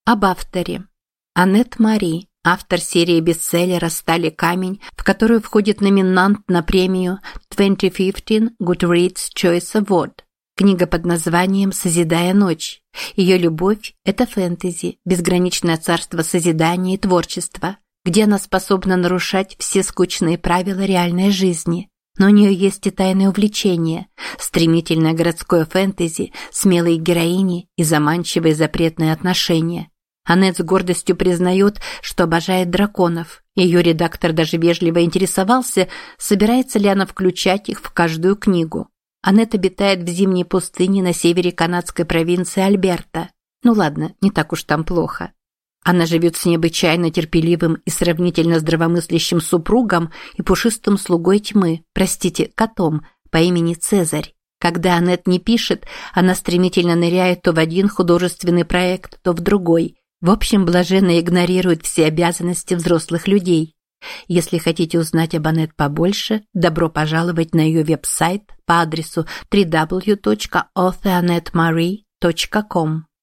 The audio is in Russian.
Об авторе. Аннет Мари, автор серии бестселлера «Сталь и камень», в которую входит номинант на премию 2015 Goodreads Choice Award. Книга под названием «Созидая ночь». Ее любовь – это фэнтези, безграничное царство созидания и творчества, где она способна нарушать все скучные правила реальной жизни. Но у нее есть и тайное увлечение – стремительное городское фэнтези, смелые героини и заманчивые запретные отношения. Аннет с гордостью признает, что обожает драконов. Ее редактор даже вежливо интересовался, собирается ли она включать их в каждую книгу. Аннет обитает в зимней пустыне на севере канадской провинции Альберта. Ну ладно, не так уж там плохо. Она живет с необычайно терпеливым и сравнительно здравомыслящим супругом и пушистым слугой тьмы, котом, по имени Цезарь. Когда Аннет не пишет, она стремительно ныряет то в один художественный проект, то в другой. В общем, блаженно игнорирует все обязанности взрослых людей. Если хотите узнать об Аннет побольше, добро пожаловать на ее веб-сайт по адресу www.authorannetmarie.com.